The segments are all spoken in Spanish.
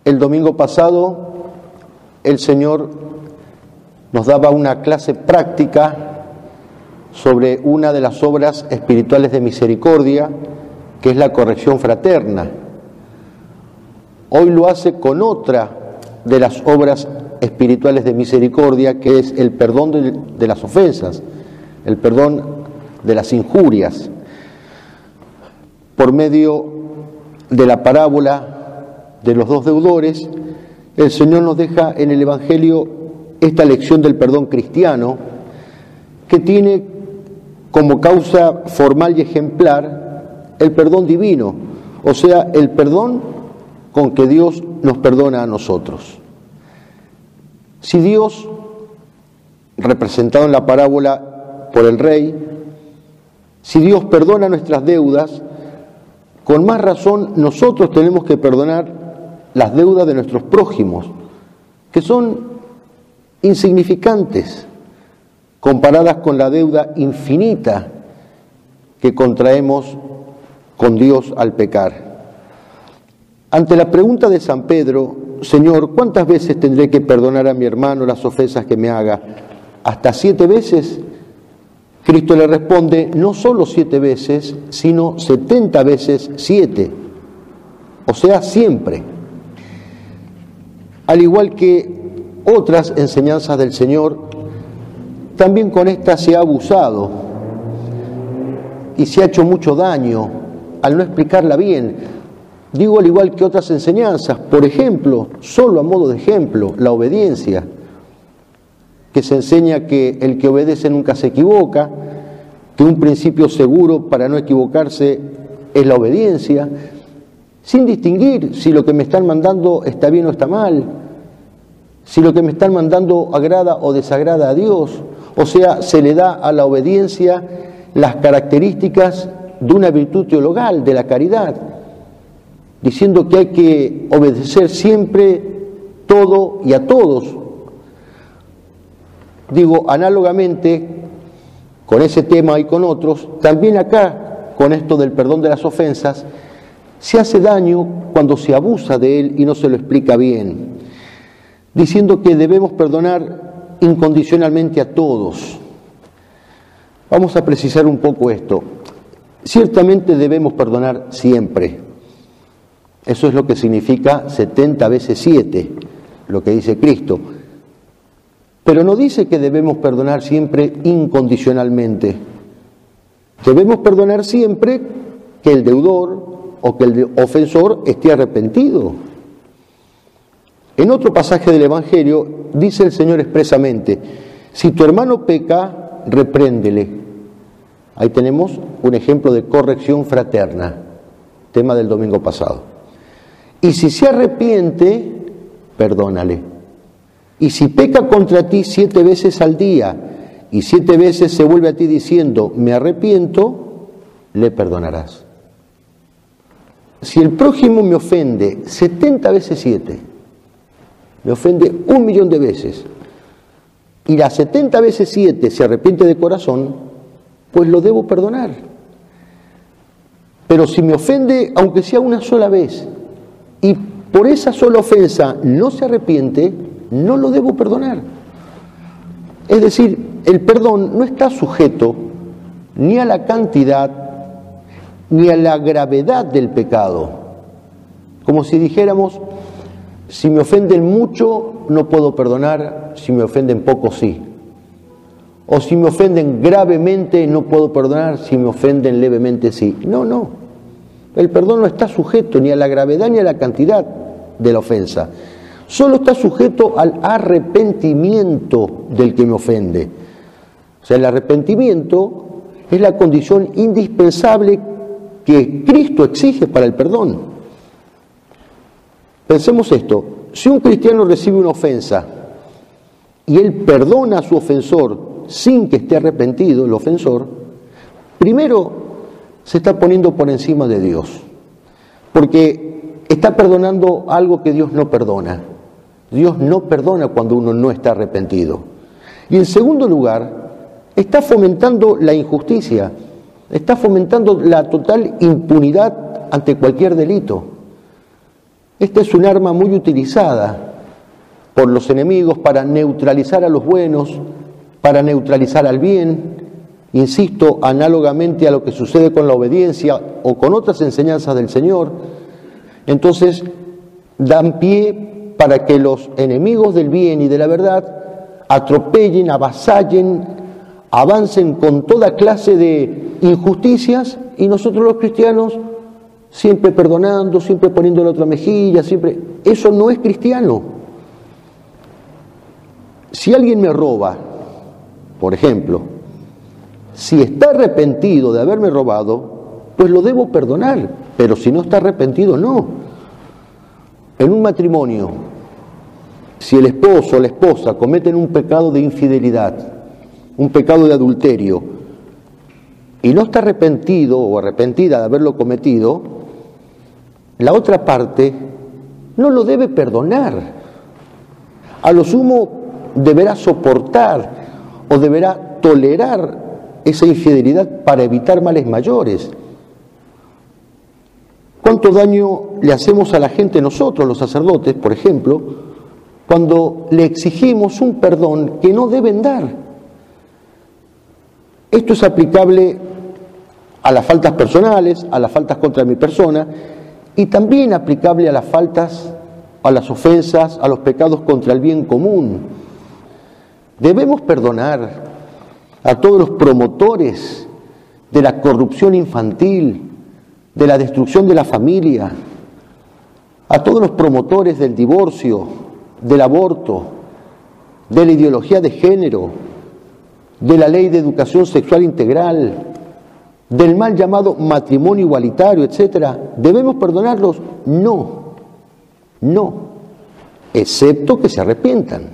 El domingo pasado el Señor nos daba una clase práctica sobre una de las obras espirituales de misericordia, que es la corrección fraterna. Hoy lo hace con otra de las obras espirituales de misericordia, que es el perdón de las ofensas, el perdón de las injurias. Por medio de la parábola de los dos deudores, el Señor nos deja en el Evangelio esta lección del perdón cristiano, que tiene como causa formal y ejemplar el perdón divino, o sea, el perdón con que Dios nos perdona a nosotros. Si Dios, representado en la parábola por el rey, si Dios perdona nuestras deudas, con más razón nosotros tenemos que perdonar las deudas de nuestros prójimos, que son insignificantes comparadas con la deuda infinita que contraemos con Dios al pecar. Ante la pregunta de San Pedro, Señor, ¿cuántas veces tendré que perdonar a mi hermano las ofensas que me haga? ¿Hasta 7 veces? Cristo le responde, no solo 7 veces, sino 70 veces 7, o sea, siempre. Al igual que otras enseñanzas del Señor, también con esta se ha abusado y se ha hecho mucho daño al no explicarla bien. Digo, al igual que otras enseñanzas, por ejemplo, solo a modo de ejemplo, la obediencia, que se enseña que el que obedece nunca se equivoca, que un principio seguro para no equivocarse es la obediencia, sin distinguir si lo que me están mandando está bien o está mal, si lo que me están mandando agrada o desagrada a Dios. O sea, se le da a la obediencia las características de una virtud teologal, de la caridad, diciendo que hay que obedecer siempre, todo y a todos. Digo, análogamente, con ese tema y con otros, también acá, con esto del perdón de las ofensas, se hace daño cuando se abusa de él y no se lo explica bien, diciendo que debemos perdonar incondicionalmente a todos. Vamos a precisar un poco esto. Ciertamente debemos perdonar siempre. Eso es lo que significa 70 veces 7, lo que dice Cristo. Pero no dice que debemos perdonar siempre incondicionalmente. Debemos perdonar siempre que el deudor o que el ofensor esté arrepentido. En otro pasaje del Evangelio dice el Señor expresamente, si tu hermano peca, repréndele. Ahí tenemos un ejemplo de corrección fraterna, tema del domingo pasado. Y si se arrepiente, perdónale. Y si peca contra ti 7 veces al día y 7 veces se vuelve a ti diciendo, me arrepiento, le perdonarás. Si el prójimo me ofende 70 veces 7, me ofende 1.000.000 de veces, y las 70 veces 7 se arrepiente de corazón, pues lo debo perdonar. Pero si me ofende, aunque sea una sola vez, y por esa sola ofensa no se arrepiente, no lo debo perdonar. Es decir, el perdón no está sujeto ni a la cantidad ni a la gravedad del pecado. Como si dijéramos, si me ofenden mucho no puedo perdonar, si me ofenden poco sí. O si me ofenden gravemente no puedo perdonar, si me ofenden levemente sí. No. El perdón no está sujeto ni a la gravedad ni a la cantidad de la ofensa. Solo está sujeto al arrepentimiento del que me ofende. O sea, el arrepentimiento es la condición indispensable que Cristo exige para el perdón. Pensemos esto, si un cristiano recibe una ofensa y él perdona a su ofensor sin que esté arrepentido, el ofensor, primero se está poniendo por encima de Dios, porque está perdonando algo que Dios no perdona. Dios no perdona cuando uno no está arrepentido. Y en segundo lugar, está fomentando la injusticia, está fomentando la total impunidad ante cualquier delito. Esta es un arma muy utilizada por los enemigos para neutralizar a los buenos, para neutralizar al bien. Insisto, análogamente a lo que sucede con la obediencia o con otras enseñanzas del Señor. Entonces, dan pie para que los enemigos del bien y de la verdad atropellen, avasallen, avancen con toda clase de injusticias, y nosotros los cristianos siempre perdonando, siempre poniendo la otra mejilla, siempre. Eso no es cristiano. Si alguien me roba, por ejemplo, si está arrepentido de haberme robado, pues lo debo perdonar, pero si no está arrepentido, no. En un matrimonio, si el esposo o la esposa cometen un pecado de infidelidad, un pecado de adulterio, y no está arrepentido o arrepentida de haberlo cometido, la otra parte no lo debe perdonar. A lo sumo deberá soportar o deberá tolerar esa infidelidad para evitar males mayores. ¿Cuánto daño le hacemos a la gente nosotros, los sacerdotes, por ejemplo, cuando le exigimos un perdón que no deben dar? Esto es aplicable a las faltas personales, a las faltas contra mi persona, y también aplicable a las faltas, a las ofensas, a los pecados contra el bien común. Debemos perdonar a todos los promotores de la corrupción infantil, de la destrucción de la familia, a todos los promotores del divorcio, del aborto, de la ideología de género, de la ley de educación sexual integral, del mal llamado matrimonio igualitario, etcétera. ¿Debemos perdonarlos? No, excepto que se arrepientan.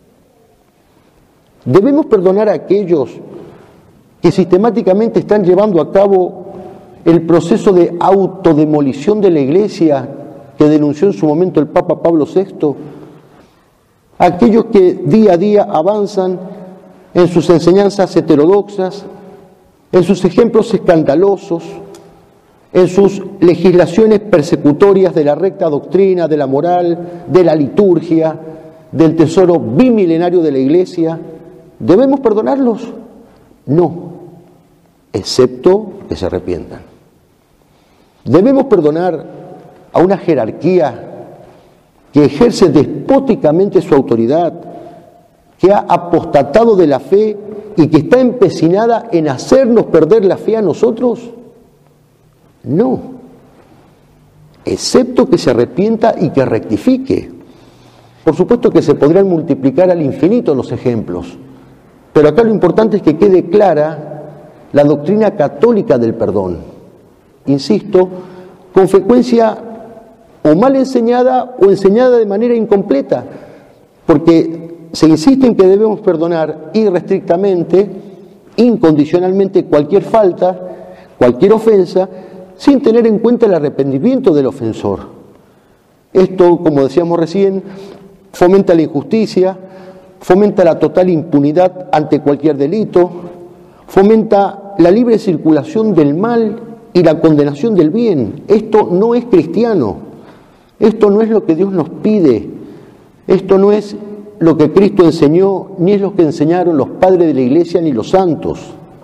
Debemos perdonar a aquellos que sistemáticamente están llevando a cabo el proceso de autodemolición de la Iglesia que denunció en su momento el Papa Pablo VI, aquellos que día a día avanzan en sus enseñanzas heterodoxas, en sus ejemplos escandalosos, en sus legislaciones persecutorias de la recta doctrina, de la moral, de la liturgia, del tesoro bimilenario de la Iglesia. ¿Debemos perdonarlos? No, excepto que se arrepientan. Debemos perdonar a una jerarquía que ejerce despóticamente su autoridad, que ha apostatado de la fe y que está empecinada en hacernos perder la fe a nosotros. No, excepto que se arrepienta y que rectifique. Por supuesto que se podrían multiplicar al infinito los ejemplos, pero acá lo importante es que quede clara la doctrina católica del perdón. Insisto, con frecuencia o mal enseñada o enseñada de manera incompleta, porque se insiste en que debemos perdonar irrestrictamente, incondicionalmente cualquier falta, cualquier ofensa, sin tener en cuenta el arrepentimiento del ofensor. Esto, como decíamos recién, fomenta la injusticia, fomenta la total impunidad ante cualquier delito, fomenta la libre circulación del mal y la condenación del bien. Esto no es cristiano, esto no es lo que Dios nos pide, esto no es lo que Cristo enseñó, ni es lo que enseñaron los padres de la Iglesia ni los santos.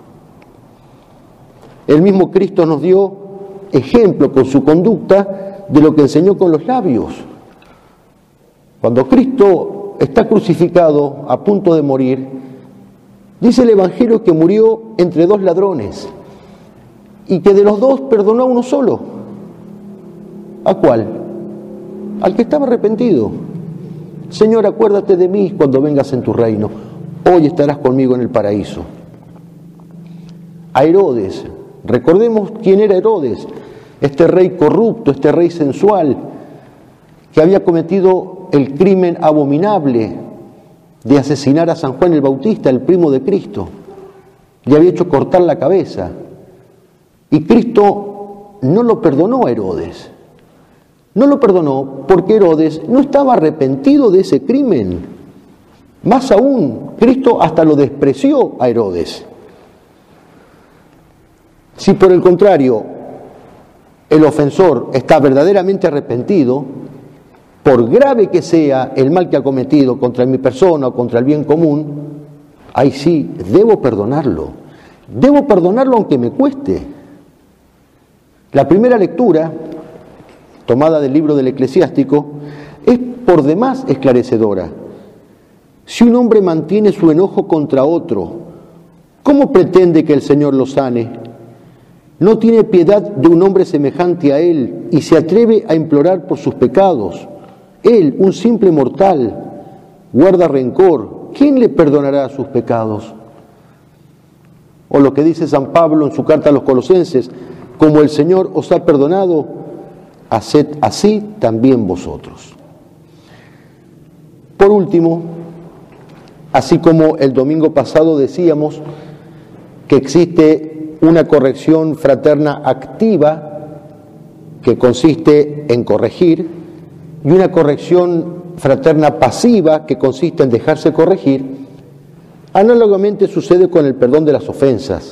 El mismo Cristo nos dio ejemplo con su conducta de lo que enseñó con los labios. Cuando Cristo está crucificado a punto de morir, dice el Evangelio que murió entre dos ladrones y que de los dos perdonó a uno solo. ¿A cuál? Al que estaba arrepentido. Señor, acuérdate de mí cuando vengas en tu reino. Hoy estarás conmigo en el paraíso. A Herodes, recordemos quién era Herodes, este rey corrupto, este rey sensual, que había cometido el crimen abominable de asesinar a San Juan el Bautista, el primo de Cristo. Le había hecho cortar la cabeza. Y Cristo no lo perdonó a Herodes. No lo perdonó porque Herodes no estaba arrepentido de ese crimen. Más aún, Cristo hasta lo despreció a Herodes. Si por el contrario el ofensor está verdaderamente arrepentido, por grave que sea el mal que ha cometido contra mi persona o contra el bien común, ahí sí, debo perdonarlo. Debo perdonarlo aunque me cueste. La primera lectura, tomada del libro del Eclesiástico, es por demás esclarecedora. Si un hombre mantiene su enojo contra otro, ¿cómo pretende que el Señor lo sane? No tiene piedad de un hombre semejante a él y se atreve a implorar por sus pecados. Él, un simple mortal, guarda rencor. ¿Quién le perdonará sus pecados? O lo que dice San Pablo en su carta a los Colosenses: como el Señor os ha perdonado, haced así también vosotros. Por último, así como el domingo pasado decíamos que existe una corrección fraterna activa que consiste en corregir y una corrección fraterna pasiva que consiste en dejarse corregir, análogamente sucede con el perdón de las ofensas.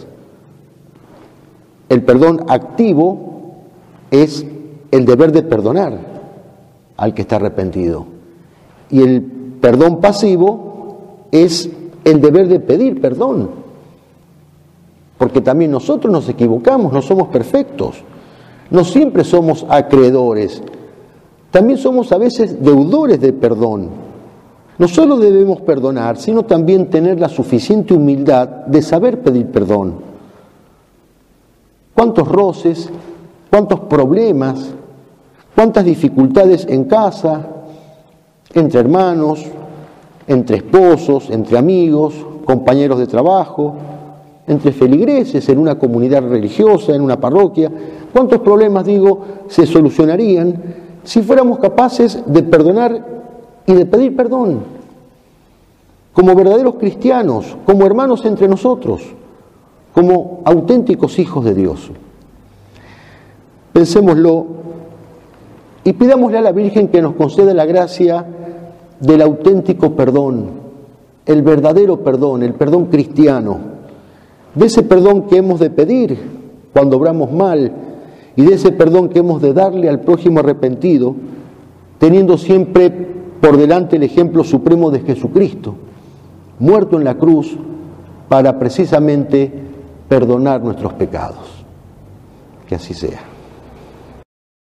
El perdón activo es el deber de perdonar al que está arrepentido. Y el perdón pasivo es el deber de pedir perdón. Porque también nosotros nos equivocamos, no somos perfectos. No siempre somos acreedores. También somos a veces deudores de perdón. No solo debemos perdonar, sino también tener la suficiente humildad de saber pedir perdón. ¿Cuántos roces, cuántos problemas, cuántas dificultades en casa, entre hermanos, entre esposos, entre amigos, compañeros de trabajo, entre feligreses en una comunidad religiosa, en una parroquia? ¿Cuántos problemas, se solucionarían si fuéramos capaces de perdonar y de pedir perdón? Como verdaderos cristianos, como hermanos entre nosotros, como auténticos hijos de Dios. Pensémoslo y pidámosle a la Virgen que nos conceda la gracia del auténtico perdón, el verdadero perdón, el perdón cristiano, de ese perdón que hemos de pedir cuando obramos mal y de ese perdón que hemos de darle al prójimo arrepentido, teniendo siempre por delante el ejemplo supremo de Jesucristo, muerto en la cruz para precisamente perdonar nuestros pecados. Que así sea.